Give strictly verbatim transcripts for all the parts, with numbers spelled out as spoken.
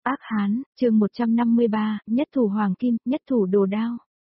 Ác Hán, chương một trăm năm mươi ba, nhất thủ hoàng kim, nhất thủ đồ đao.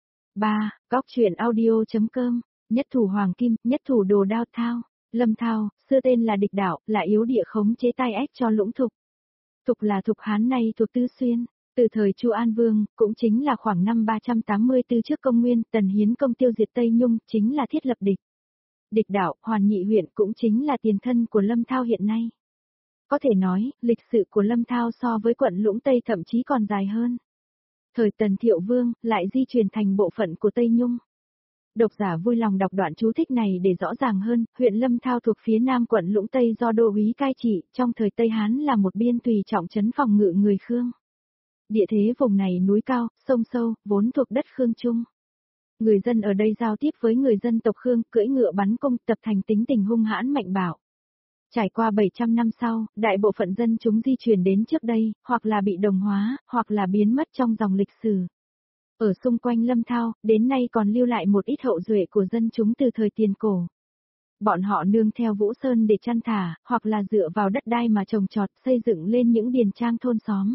ba. Góc truyện audio.com, nhất thủ hoàng kim, nhất thủ đồ đao Thao. Lâm Thao, xưa tên là Địch Đạo, là yếu địa khống chế tai ách cho Lũng Thục. Thục là Thục Hán nay thuộc Tư Xuyên. Từ thời Chu An Vương, cũng chính là khoảng năm ba trăm tám mươi tư trước công nguyên, Tần Hiến công tiêu diệt Tây Nhung, chính là thiết lập địch. Địch Đạo, Hoàn Nhị huyện cũng chính là tiền thân của Lâm Thao hiện nay. Có thể nói, lịch sử của Lâm Thao so với quận Lũng Tây thậm chí còn dài hơn. Thời Tần Thiệu Vương, lại di truyền thành bộ phận của Tây Nhung. Độc giả vui lòng đọc đoạn chú thích này để rõ ràng hơn, huyện Lâm Thao thuộc phía nam quận Lũng Tây do Đô úy cai trị, trong thời Tây Hán là một biên tùy trọng trấn phòng ngự người Khương. Địa thế vùng này núi cao, sông sâu, vốn thuộc đất Khương Trung. Người dân ở đây giao tiếp với người dân tộc Khương, cưỡi ngựa bắn cung, tập thành tính tình hung hãn mạnh bạo. Trải qua bảy trăm năm sau, đại bộ phận dân chúng di chuyển đến trước đây, hoặc là bị đồng hóa, hoặc là biến mất trong dòng lịch sử. Ở xung quanh Lâm Thao, đến nay còn lưu lại một ít hậu duệ của dân chúng từ thời tiền cổ. Bọn họ nương theo Vũ Sơn để chăn thả, hoặc là dựa vào đất đai mà trồng trọt, xây dựng lên những điền trang thôn xóm.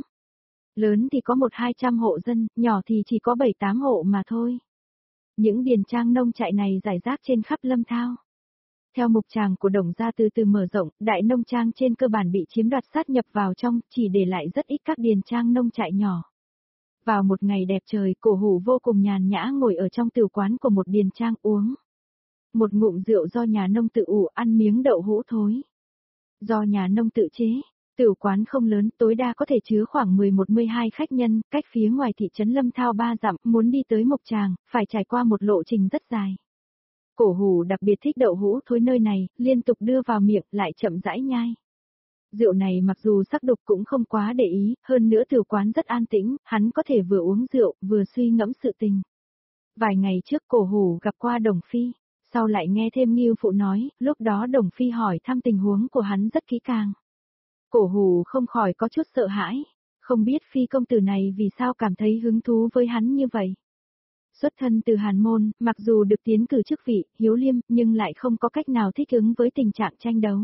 Lớn thì có một hai trăm hộ dân, nhỏ thì chỉ có bảy tám hộ mà thôi. Những điền trang nông trại này rải rác trên khắp Lâm Thao. Theo mục tràng của Đồng gia từ từ mở rộng, đại nông trang trên cơ bản bị chiếm đoạt sát nhập vào trong, chỉ để lại rất ít các điền trang nông trại nhỏ. Vào một ngày đẹp trời, Cổ Hủ vô cùng nhàn nhã ngồi ở trong tiểu quán của một điền trang uống một ngụm rượu do nhà nông tự ủ, ăn miếng đậu hũ thối. Do nhà nông tự chế, tiểu quán không lớn, tối đa có thể chứa khoảng mười một mười hai khách nhân, cách phía ngoài thị trấn Lâm Thao ba dặm, muốn đi tới mục tràng, phải trải qua một lộ trình rất dài. Cổ Hủ đặc biệt thích đậu hũ thối nơi này, liên tục đưa vào miệng, lại chậm rãi nhai. Rượu này mặc dù sắc đục cũng không quá để ý, hơn nữa tiểu quán rất an tĩnh, hắn có thể vừa uống rượu, vừa suy ngẫm sự tình. Vài ngày trước Cổ Hủ gặp qua Đồng Phi, sau lại nghe thêm Ngưu Phụ nói, lúc đó Đồng Phi hỏi thăm tình huống của hắn rất kỹ càng. Cổ Hủ không khỏi có chút sợ hãi, không biết Phi công tử này vì sao cảm thấy hứng thú với hắn như vậy. Xuất thân từ Hàn Môn, mặc dù được tiến cử chức vị, hiếu liêm, nhưng lại không có cách nào thích ứng với tình trạng tranh đấu.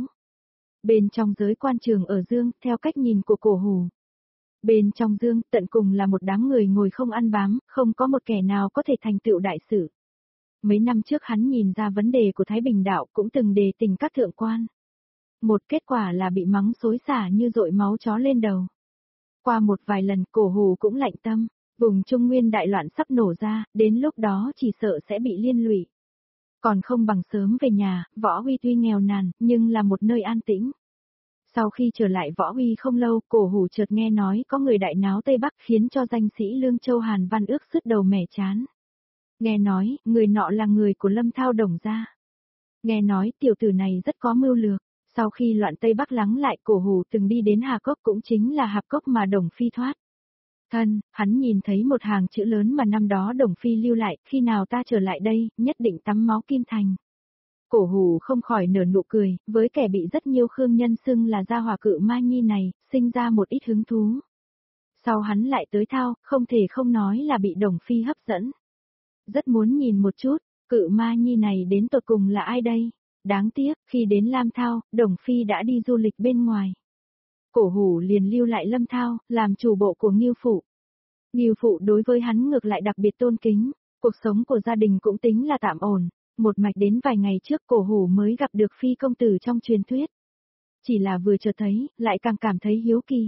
Bên trong giới quan trường ở Dương, theo cách nhìn của Cổ Hủ. Bên trong Dương, tận cùng là một đám người ngồi không ăn bám, không có một kẻ nào có thể thành tựu đại sự. Mấy năm trước hắn nhìn ra vấn đề của Thái Bình đạo cũng từng đề tình các thượng quan. Một kết quả là bị mắng xối xả như dội máu chó lên đầu. Qua một vài lần Cổ Hủ cũng lạnh tâm. Vùng Trung Nguyên đại loạn sắp nổ ra, đến lúc đó chỉ sợ sẽ bị liên lụy. Còn không bằng sớm về nhà, Võ Huy tuy nghèo nàn, nhưng là một nơi an tĩnh. Sau khi trở lại Võ Huy không lâu, Cổ Hủ chợt nghe nói có người đại náo Tây Bắc khiến cho danh sĩ Lương Châu Hàn Văn Ước sứt đầu mẻ chán. Nghe nói, người nọ là người của Lâm Thao Đồng gia. Nghe nói tiểu tử này rất có mưu lược. Sau khi loạn Tây Bắc lắng lại, Cổ Hủ từng đi đến Hà Cốc, cũng chính là Hạp Cốc mà Đồng Phi thoát thân, hắn nhìn thấy một hàng chữ lớn mà năm đó Đồng Phi lưu lại, khi nào ta trở lại đây, nhất định tắm máu kim thành. Cổ Hủ không khỏi nở nụ cười, với kẻ bị rất nhiều khương nhân xưng là gia hỏa Cự Ma Nhi này, sinh ra một ít hứng thú. Sau hắn lại tới Thao, không thể không nói là bị Đồng Phi hấp dẫn. Rất muốn nhìn một chút, Cự Ma Nhi này đến tột cùng là ai đây? Đáng tiếc, khi đến Lam Thao, Đồng Phi đã đi du lịch bên ngoài. Cổ Hủ liền lưu lại Lâm Thao, làm chủ bộ của Ngưu Phụ. Ngưu Phụ đối với hắn ngược lại đặc biệt tôn kính, cuộc sống của gia đình cũng tính là tạm ổn, một mạch đến vài ngày trước Cổ Hủ mới gặp được Phi công tử trong truyền thuyết. Chỉ là vừa chợt thấy, lại càng cảm thấy hiếu kỳ.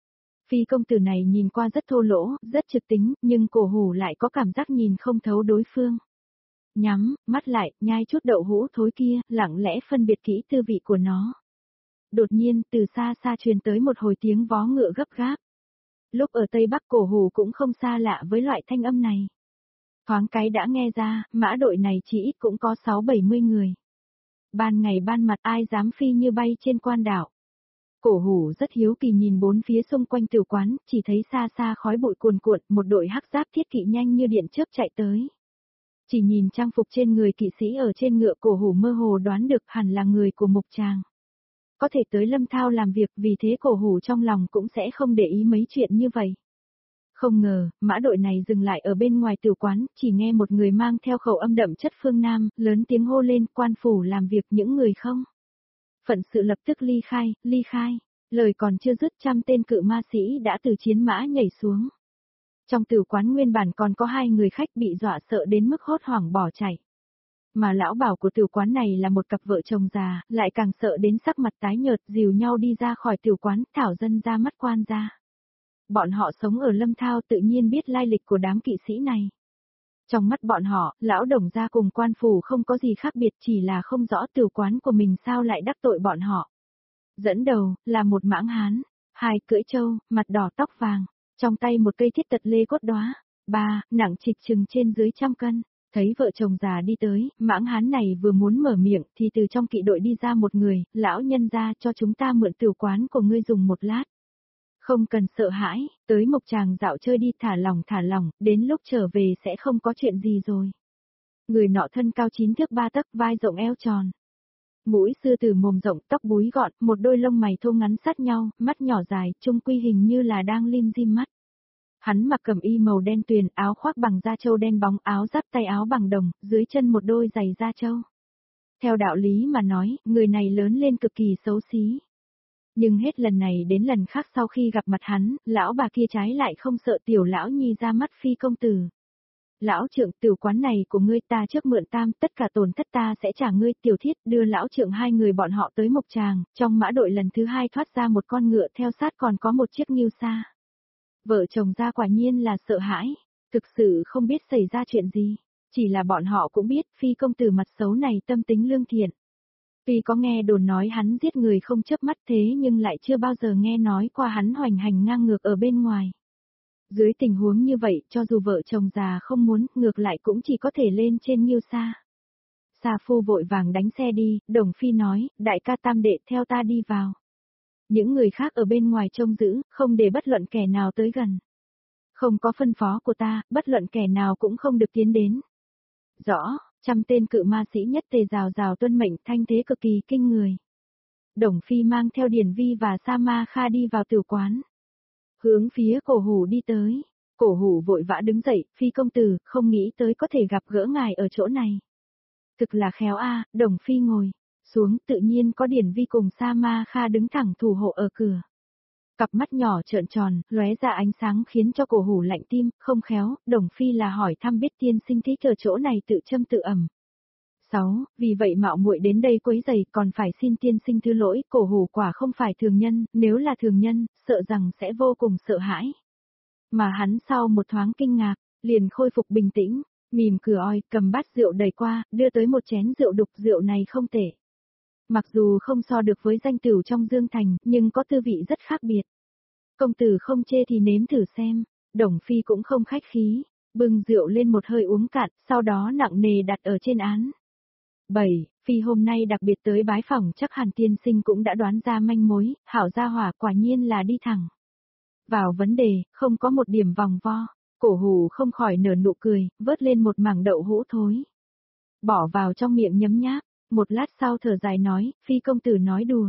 Phi công tử này nhìn qua rất thô lỗ, rất trực tính, nhưng Cổ Hủ lại có cảm giác nhìn không thấu đối phương. Nhắm mắt lại, nhai chút đậu hũ thối kia, lặng lẽ phân biệt kỹ tư vị của nó. Đột nhiên, từ xa xa truyền tới một hồi tiếng vó ngựa gấp gáp. Lúc ở Tây Bắc Cổ Hủ cũng không xa lạ với loại thanh âm này. Thoáng cái đã nghe ra, mã đội này chỉ ít cũng có sáu bảy mươi người. Ban ngày ban mặt ai dám phi như bay trên quan đảo. Cổ Hủ rất hiếu kỳ nhìn bốn phía xung quanh tiểu quán, chỉ thấy xa xa khói bụi cuồn cuộn, một đội hắc giáp thiết kỵ nhanh như điện chớp chạy tới. Chỉ nhìn trang phục trên người kỵ sĩ ở trên ngựa, Cổ Hủ mơ hồ đoán được hẳn là người của mục tràng. Có thể tới Lâm Thao làm việc, vì thế Cổ Hủ trong lòng cũng sẽ không để ý mấy chuyện như vậy. Không ngờ, mã đội này dừng lại ở bên ngoài tiểu quán, chỉ nghe một người mang theo khẩu âm đậm chất phương Nam, lớn tiếng hô lên, quan phủ làm việc những người không. Phận sự lập tức ly khai, ly khai. Lời còn chưa dứt, trăm tên cự ma sĩ đã từ chiến mã nhảy xuống. Trong tử quán nguyên bản còn có hai người khách bị dọa sợ đến mức hốt hoảng bỏ chạy. Mà lão bảo của tử quán này là một cặp vợ chồng già, lại càng sợ đến sắc mặt tái nhợt, dìu nhau đi ra khỏi tử quán, thảo dân ra mắt quan gia. Bọn họ sống ở Lâm Thao tự nhiên biết lai lịch của đám kỵ sĩ này. Trong mắt bọn họ, lão đồng gia cùng quan phủ không có gì khác biệt, chỉ là không rõ tử quán của mình sao lại đắc tội bọn họ. Dẫn đầu, là một mãng hán, hai cưỡi trâu, mặt đỏ tóc vàng, trong tay một cây thiết tật lê cốt đóa, ba, nặng trịch chừng trên dưới trăm cân. Thấy vợ chồng già đi tới, mãng hán này vừa muốn mở miệng thì từ trong kỵ đội đi ra một người, lão nhân ra cho chúng ta mượn tử quán của ngươi dùng một lát. Không cần sợ hãi, tới Mộc Tràng dạo chơi đi, thả lỏng thả lỏng, đến lúc trở về sẽ không có chuyện gì rồi. Người nọ thân cao chín thước ba tấc, vai rộng eo tròn. Mũi sư tử, mồm rộng, tóc búi gọn, một đôi lông mày thô ngắn sát nhau, mắt nhỏ dài, trung quy hình như là đang lim dim mắt. Hắn mặc cẩm y màu đen tuyền, áo khoác bằng da trâu đen bóng, áo giáp tay áo bằng đồng, dưới chân một đôi giày da trâu. Theo đạo lý mà nói, người này lớn lên cực kỳ xấu xí. Nhưng hết lần này đến lần khác sau khi gặp mặt hắn, lão bà kia trái lại không sợ tiểu lão nhi ra mắt phi công tử. Lão trượng, tử quán này của ngươi ta trước mượn tam, tất cả tổn thất ta sẽ trả ngươi. Tiểu Thiết đưa lão trượng hai người bọn họ tới Mộc Tràng, trong mã đội lần thứ hai thoát ra một con ngựa, theo sát còn có một chiếc ngưu xa. Vợ chồng ra quả nhiên là sợ hãi, thực sự không biết xảy ra chuyện gì, chỉ là bọn họ cũng biết phi công tử mặt xấu này tâm tính lương thiện. Tuy có nghe đồn nói hắn giết người không chớp mắt, thế nhưng lại chưa bao giờ nghe nói qua hắn hoành hành ngang ngược ở bên ngoài. Dưới tình huống như vậy, cho dù vợ chồng già không muốn, ngược lại cũng chỉ có thể lên trên nghiêu xa. Sa Phu vội vàng đánh xe đi, Đồng Phi nói, đại ca tam đệ theo ta đi vào. Những người khác ở bên ngoài trông giữ, không để bất luận kẻ nào tới gần. Không có phân phó của ta, bất luận kẻ nào cũng không được tiến đến. Rõ, trăm tên cự ma sĩ nhất tề rào rào tuân mệnh, thanh thế cực kỳ kinh người. Đồng Phi mang theo Điển Vi và Sa Ma Kha đi vào tử quán. Hướng phía Cổ Hủ đi tới. Cổ Hủ vội vã đứng dậy, Phi công tử, không nghĩ tới có thể gặp gỡ ngài ở chỗ này. Thực là khéo a. Đồng Phi ngồi xuống, tự nhiên có Điển Vi cùng Sa Ma Kha đứng thẳng thủ hộ ở cửa. Cặp mắt nhỏ trợn tròn, lóe ra ánh sáng khiến cho Cổ Hủ lạnh tim, không khéo, Đồng Phi là hỏi thăm biết tiên sinh thích ở chỗ này tự châm tự ẩm. sáu. Vì vậy mạo muội đến đây quấy rầy, còn phải xin tiên sinh thứ lỗi. Cổ Hủ quả không phải thường nhân, nếu là thường nhân, sợ rằng sẽ vô cùng sợ hãi. Mà hắn sau một thoáng kinh ngạc, liền khôi phục bình tĩnh, mỉm cười oi, cầm bát rượu đầy qua, đưa tới một chén rượu đục, rượu này không tệ. Mặc dù không so được với danh tửu trong Dương Thành, nhưng có tư vị rất khác biệt. Công tử không chê thì nếm thử xem. Đồng Phi cũng không khách khí, bưng rượu lên một hơi uống cạn, sau đó nặng nề đặt ở trên án. bảy. Phi hôm nay đặc biệt tới bái phỏng, chắc hẳn tiên sinh cũng đã đoán ra manh mối, hảo gia hỏa quả nhiên là đi thẳng vào vấn đề, không có một điểm vòng vo. Cổ Hủ không khỏi nở nụ cười, vớt lên một mảng đậu hũ thối, bỏ vào trong miệng nhấm nháp, một lát sau thở dài nói, Phi công tử nói đùa.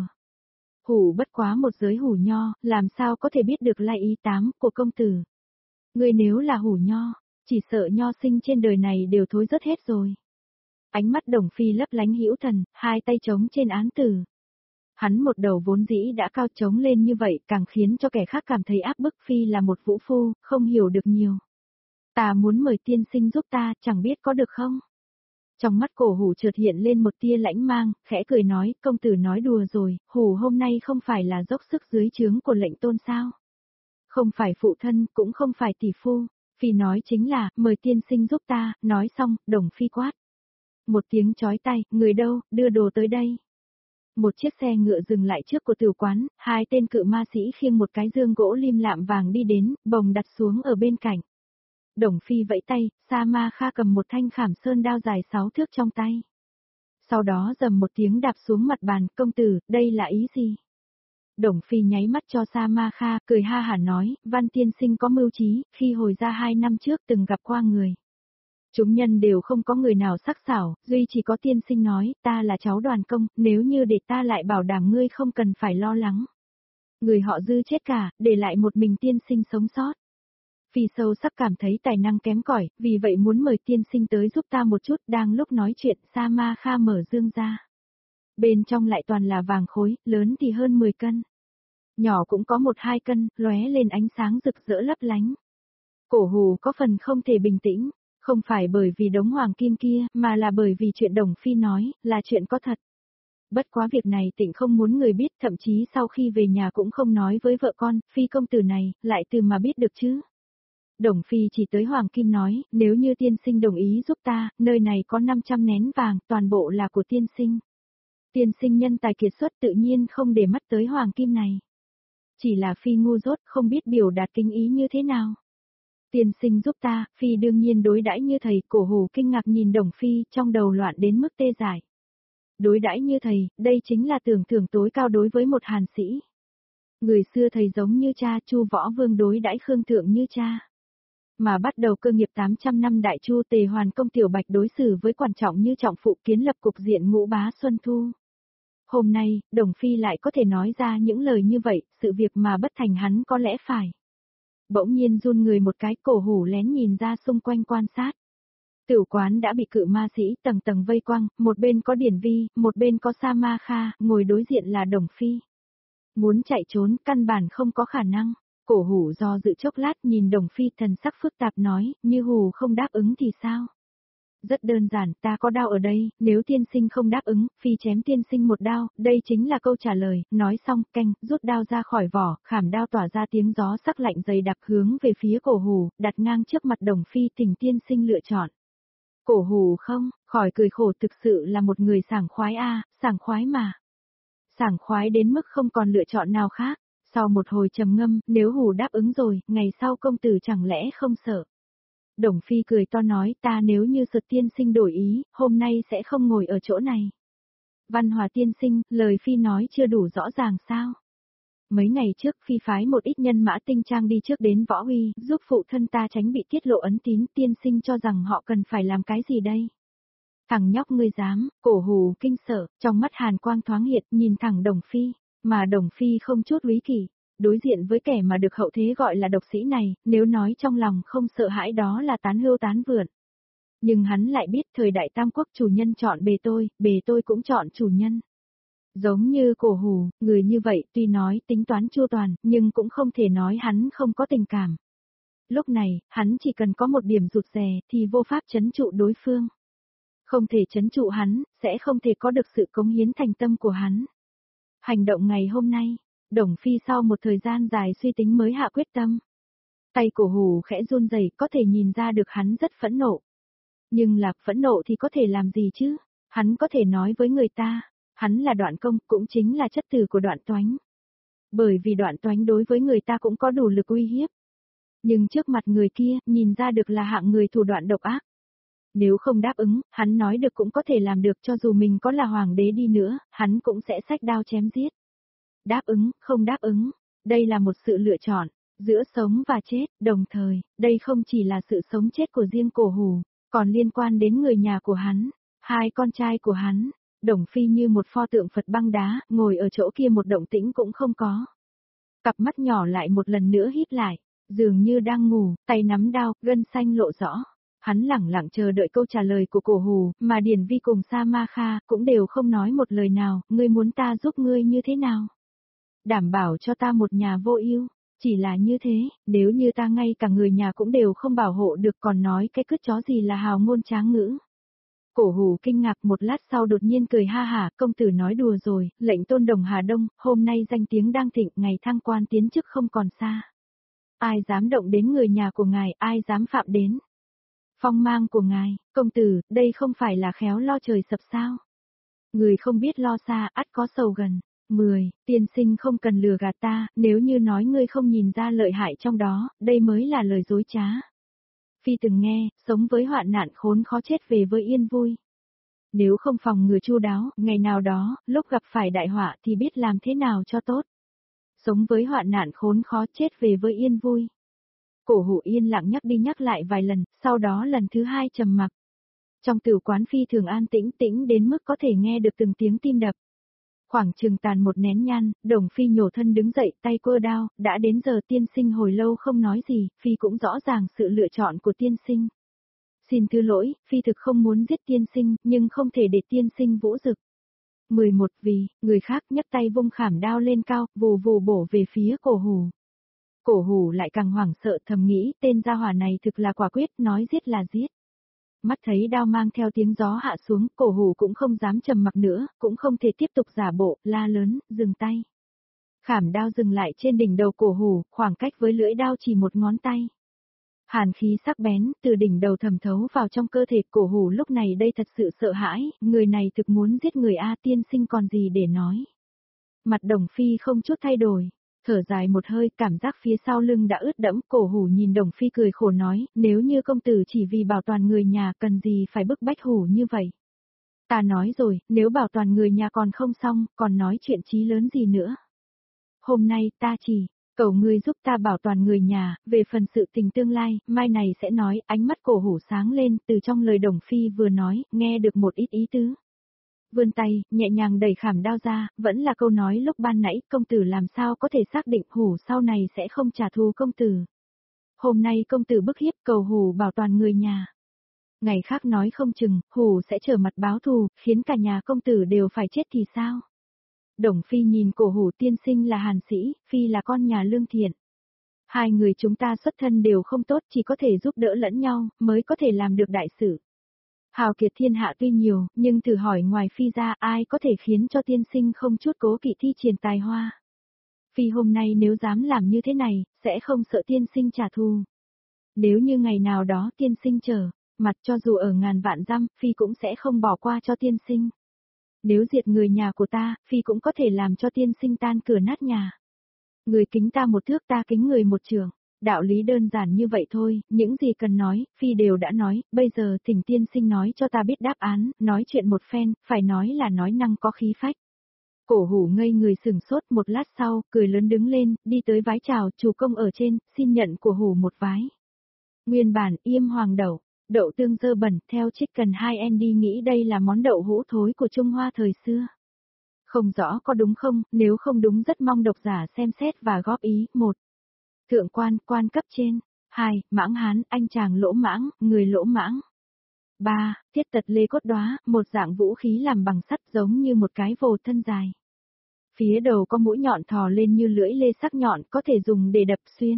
Hủ bất quá một giới hủ nho, làm sao có thể biết được lai ý tám của công tử. Người nếu là hủ nho, chỉ sợ nho sinh trên đời này đều thối rớt hết rồi. Ánh mắt Đồng Phi lấp lánh hữu thần, hai tay chống trên án tử. Hắn một đầu vốn dĩ đã cao, trống lên như vậy, càng khiến cho kẻ khác cảm thấy áp bức. Phi là một vũ phu, không hiểu được nhiều. Ta muốn mời tiên sinh giúp ta, chẳng biết có được không? Trong mắt Cổ Hủ chợt hiện lên một tia lãnh mang, khẽ cười nói, công tử nói đùa rồi, Hủ hôm nay không phải là dốc sức dưới trướng của lệnh tôn sao? Không phải phụ thân, cũng không phải tỷ phu. Phi nói chính là, mời tiên sinh giúp ta, nói xong, Đồng Phi quát. Một tiếng chói tai, người đâu, đưa đồ tới đây. Một chiếc xe ngựa dừng lại trước của tử quán, hai tên cự ma sĩ khiêng một cái dương gỗ lim lạm vàng đi đến, bồng đặt xuống ở bên cạnh. Đồng Phi vẫy tay, Sa Ma Kha cầm một thanh khảm sơn đao dài sáu thước trong tay. Sau đó dầm một tiếng đạp xuống mặt bàn, công tử, đây là ý gì? Đồng Phi nháy mắt cho Sa Ma Kha, cười ha hả nói, Văn tiên sinh có mưu trí, khi hồi ra hai năm trước từng gặp qua người. Chúng nhân đều không có người nào sắc sảo, duy chỉ có tiên sinh nói, ta là cháu Đoàn Công, nếu như để ta lại bảo đảm ngươi không cần phải lo lắng. Người họ Dư chết cả, để lại một mình tiên sinh sống sót. Phi sâu sắc cảm thấy tài năng kém cỏi, vì vậy muốn mời tiên sinh tới giúp ta một chút. Đang lúc nói chuyện, Sa Ma Kha mở dương ra. Bên trong lại toàn là vàng khối, lớn thì hơn mười cân. Nhỏ cũng có một hai cân, lóe lên ánh sáng rực rỡ lấp lánh. Cổ hù có phần không thể bình tĩnh, không phải bởi vì đống hoàng kim kia, mà là bởi vì chuyện Đồng Phi nói, là chuyện có thật. Bất quá việc này Tịnh không muốn người biết, thậm chí sau khi về nhà cũng không nói với vợ con, Phi công tử này, lại từ mà biết được chứ. Đồng Phi chỉ tới Hoàng Kim nói, nếu như tiên sinh đồng ý giúp ta, nơi này có năm trăm nén vàng, toàn bộ là của tiên sinh. Tiên sinh nhân tài kiệt xuất tự nhiên không để mắt tới Hoàng Kim này. Chỉ là Phi ngu dốt, không biết biểu đạt kinh ý như thế nào. Tiên sinh giúp ta, Phi đương nhiên đối đãi như thầy, cổ hù kinh ngạc nhìn Đồng Phi, trong đầu loạn đến mức tê dại. Đối đãi như thầy, đây chính là tưởng thưởng tối cao đối với một hàn sĩ. Người xưa thầy giống như cha, Chu Võ Vương đối đãi Khương Thượng như cha. Mà bắt đầu cơ nghiệp tám trăm năm đại Chu, Tề Hoàn công Tiểu Bạch đối xử với quan trọng như trọng phụ, kiến lập cục diện ngũ bá Xuân Thu. Hôm nay, Đồng Phi lại có thể nói ra những lời như vậy, sự việc mà bất thành hắn có lẽ phải. Bỗng nhiên run người một cái, cổ hủ lén nhìn ra xung quanh quan sát. Tửu quán đã bị cự ma sĩ tầng tầng vây quanh, một bên có Điển Vi, một bên có Sa Ma Kha, ngồi đối diện là Đồng Phi. Muốn chạy trốn, căn bản không có khả năng. Cổ hủ do dự chốc lát nhìn Đồng Phi thần sắc phức tạp nói, như hù không đáp ứng thì sao? Rất đơn giản, ta có đao ở đây, nếu tiên sinh không đáp ứng, Phi chém tiên sinh một đao, đây chính là câu trả lời, nói xong, canh, rút đao ra khỏi vỏ, khảm đao tỏa ra tiếng gió sắc lạnh dày đặc hướng về phía cổ hủ, đặt ngang trước mặt Đồng Phi, thỉnh tiên sinh lựa chọn. Cổ hù không, khỏi cười khổ, thực sự là một người sảng khoái a, sảng khoái mà. Sảng khoái đến mức không còn lựa chọn nào khác. Sau một hồi trầm ngâm, nếu hù đáp ứng rồi, ngày sau công tử chẳng lẽ không sợ. Đồng Phi cười to nói, ta nếu như Sượt tiên sinh đổi ý, hôm nay sẽ không ngồi ở chỗ này. Văn Hòa tiên sinh, lời Phi nói chưa đủ rõ ràng sao? Mấy ngày trước Phi phái một ít nhân mã tinh trang đi trước đến Võ Huy, giúp phụ thân ta tránh bị tiết lộ ấn tín, tiên sinh cho rằng họ cần phải làm cái gì đây? Thằng nhóc ngươi dám, cổ hù kinh sợ, trong mắt hàn quang thoáng hiện, nhìn thẳng Đồng Phi, mà Đồng Phi không chút úy kỷ, đối diện với kẻ mà được hậu thế gọi là độc sĩ này, nếu nói trong lòng không sợ hãi đó là tán hưu tán vượn. Nhưng hắn lại biết thời đại Tam Quốc chủ nhân chọn bề tôi, bề tôi cũng chọn chủ nhân. Giống như cổ hù, người như vậy tuy nói tính toán chu toàn, nhưng cũng không thể nói hắn không có tình cảm. Lúc này, hắn chỉ cần có một điểm rụt rè thì vô pháp trấn trụ đối phương. Không thể trấn trụ hắn, sẽ không thể có được sự cống hiến thành tâm của hắn. Hành động ngày hôm nay, Đồng Phi sau một thời gian dài suy tính mới hạ quyết tâm. Tay cổ hù khẽ run rẩy, có thể nhìn ra được hắn rất phẫn nộ. Nhưng là phẫn nộ thì có thể làm gì chứ? Hắn có thể nói với người ta. Hắn là Đoạn Công, cũng chính là chất tử của Đoạn Toánh. Bởi vì Đoạn Toánh đối với người ta cũng có đủ lực uy hiếp. Nhưng trước mặt người kia, nhìn ra được là hạng người thủ đoạn độc ác. Nếu không đáp ứng, hắn nói được cũng có thể làm được, cho dù mình có là hoàng đế đi nữa, hắn cũng sẽ xách đao chém giết. Đáp ứng, không đáp ứng, đây là một sự lựa chọn, giữa sống và chết, đồng thời, đây không chỉ là sự sống chết của riêng cổ hù, còn liên quan đến người nhà của hắn, hai con trai của hắn. Đồng Phi như một pho tượng Phật băng đá, ngồi ở chỗ kia một động tĩnh cũng không có. Cặp mắt nhỏ lại một lần nữa híp lại, dường như đang ngủ, tay nắm đao, gân xanh lộ rõ. Hắn lẳng lặng chờ đợi câu trả lời của cổ hù, mà Điển Vi cùng Sa Ma Kha cũng đều không nói một lời nào, ngươi muốn ta giúp ngươi như thế nào? Đảm bảo cho ta một nhà vô ưu, chỉ là như thế, nếu như ta ngay cả người nhà cũng đều không bảo hộ được, còn nói cái cứt chó gì là hào ngôn tráng ngữ. Cổ hù kinh ngạc một lát sau đột nhiên cười ha hả, công tử nói đùa rồi, lệnh tôn đồng Hà Đông, hôm nay danh tiếng đang thịnh, ngày thăng quan tiến chức không còn xa. Ai dám động đến người nhà của ngài, ai dám phạm đến phong mang của ngài, công tử, đây không phải là khéo lo trời sập sao? Người không biết lo xa, ắt có sầu gần. mười. Tiên sinh không cần lừa gạt ta, nếu như nói ngươi không nhìn ra lợi hại trong đó, đây mới là lời dối trá. Phi từng nghe, sống với hoạn nạn khốn khó chết về với yên vui. Nếu không phòng ngừa chu đáo, ngày nào đó, lúc gặp phải đại họa thì biết làm thế nào cho tốt. Sống với hoạn nạn khốn khó chết về với yên vui. Cổ hủ yên lặng nhắc đi nhắc lại vài lần, sau đó lần thứ hai trầm mặc. Trong tửu quán Phi thường an tĩnh tĩnh đến mức có thể nghe được từng tiếng tim đập. Khoảng chừng tàn một nén nhang, Đồng Phi nhổ thân đứng dậy, tay quơ đao, đã đến giờ tiên sinh hồi lâu không nói gì, Phi cũng rõ ràng sự lựa chọn của tiên sinh. Xin thứ lỗi, Phi thực không muốn giết tiên sinh, nhưng không thể để tiên sinh vũ dực. mười một Vì, người khác nhấc tay vung khảm đao lên cao, vù vù bổ về phía Cổ Hủ. Cổ Hủ lại càng hoảng sợ thầm nghĩ tên gia hỏa này thực là quả quyết, nói giết là giết. Mắt thấy đao mang theo tiếng gió hạ xuống, Cổ Hủ cũng không dám trầm mặc nữa, cũng không thể tiếp tục giả bộ, la lớn, dừng tay. Khảm đao dừng lại trên đỉnh đầu Cổ Hủ, khoảng cách với lưỡi đao chỉ một ngón tay. Hàn khí sắc bén, từ đỉnh đầu thẩm thấu vào trong cơ thể Cổ Hủ lúc này đây thật sự sợ hãi, người này thực muốn giết người A tiên sinh còn gì để nói. Mặt Đồng Phi không chút thay đổi, thở dài một hơi, cảm giác phía sau lưng đã ướt đẫm, Cổ Hủ nhìn Đồng Phi cười khổ nói, nếu như công tử chỉ vì bảo toàn người nhà cần gì phải bức bách Hủ như vậy. Ta nói rồi, nếu bảo toàn người nhà còn không xong, còn nói chuyện chí lớn gì nữa. Hôm nay ta chỉ cầu ngươi giúp ta bảo toàn người nhà, về phần sự tình tương lai, mai này sẽ nói, ánh mắt Cổ Hủ sáng lên, từ trong lời Đồng Phi vừa nói, nghe được một ít ý tứ. Vươn tay, nhẹ nhàng đẩy khảm đao ra, vẫn là câu nói lúc ban nãy, công tử làm sao có thể xác định Hủ sau này sẽ không trả thù công tử. Hôm nay công tử bức hiếp cầu Hủ bảo toàn người nhà. Ngày khác nói không chừng, Hủ sẽ trở mặt báo thù, khiến cả nhà công tử đều phải chết thì sao? Đồng Phi nhìn Cổ Hủ tiên sinh là Hàn sĩ, Phi là con nhà lương thiện. Hai người chúng ta xuất thân đều không tốt, chỉ có thể giúp đỡ lẫn nhau, mới có thể làm được đại sự. Hào kiệt thiên hạ tuy nhiều, nhưng thử hỏi ngoài Phi ra ai có thể khiến cho tiên sinh không chút cố kỵ thi triển tài hoa. Phi hôm nay nếu dám làm như thế này, sẽ không sợ tiên sinh trả thù. Nếu như ngày nào đó tiên sinh trở mặt cho dù ở ngàn vạn dặm, Phi cũng sẽ không bỏ qua cho tiên sinh. Nếu diệt người nhà của ta, Phi cũng có thể làm cho tiên sinh tan cửa nát nhà. Người kính ta một thước ta kính người một trường. Đạo lý đơn giản như vậy thôi, những gì cần nói, Phi đều đã nói, bây giờ thỉnh tiên sinh nói cho ta biết đáp án, nói chuyện một phen, phải nói là nói năng có khí phách. Cổ Hủ ngây người sừng sốt một lát sau, cười lớn đứng lên, đi tới vái chào, chủ công ở trên, xin nhận của Hủ một vái. Nguyên bản, yêm hoàng đậu, đậu tương dơ bẩn, theo Chicken hai Andy nghĩ đây là món đậu hũ thối của Trung Hoa thời xưa. Không rõ có đúng không, nếu không đúng rất mong độc giả xem xét và góp ý. Một. Thượng quan, quan cấp trên. Hai. Mãng hán, anh chàng lỗ mãng, người lỗ mãng. Ba. Thiết tật lê cốt đóa, một dạng vũ khí làm bằng sắt giống như một cái vồ thân dài. Phía đầu có mũi nhọn thò lên như lưỡi lê sắc nhọn có thể dùng để đập xuyên.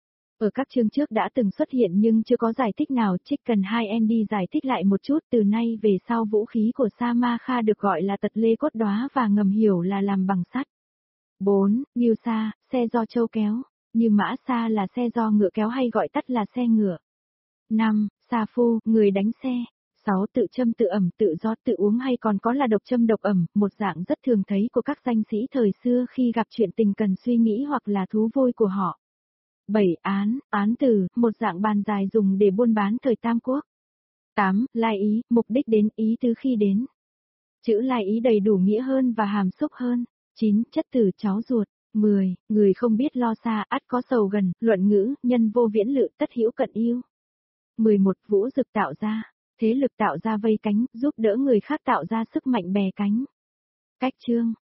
Ở các chương trước đã từng xuất hiện nhưng chưa có giải thích nào, Chicken hai Andy giải thích lại một chút, từ nay về sau vũ khí của Samakha được gọi là tật lê cốt đóa và ngầm hiểu là làm bằng sắt. Bốn. Ngưu sa, xe do trâu kéo, như mã sa là xe do ngựa kéo hay gọi tắt là xe ngựa. Năm. Sa phu, người đánh xe. Sáu. Tự châm tự ẩm tự do tự uống hay còn có là độc châm độc ẩm, một dạng rất thường thấy của các danh sĩ thời xưa khi gặp chuyện tình cần suy nghĩ hoặc là thú vui của họ. Bảy. Án, án từ, một dạng bàn dài dùng để buôn bán thời Tam Quốc. Tám. Lai ý, mục đích đến, ý tứ khi đến. Chữ lai ý đầy đủ nghĩa hơn và hàm xúc hơn. Chín. Chất từ cháu ruột. Mười. Người không biết lo xa, ắt có sầu gần, luận ngữ, nhân vô viễn lự, tất hữu cận yêu. Mười một. Vũ dực tạo ra, thế lực tạo ra vây cánh, giúp đỡ người khác tạo ra sức mạnh bè cánh. Cách chương.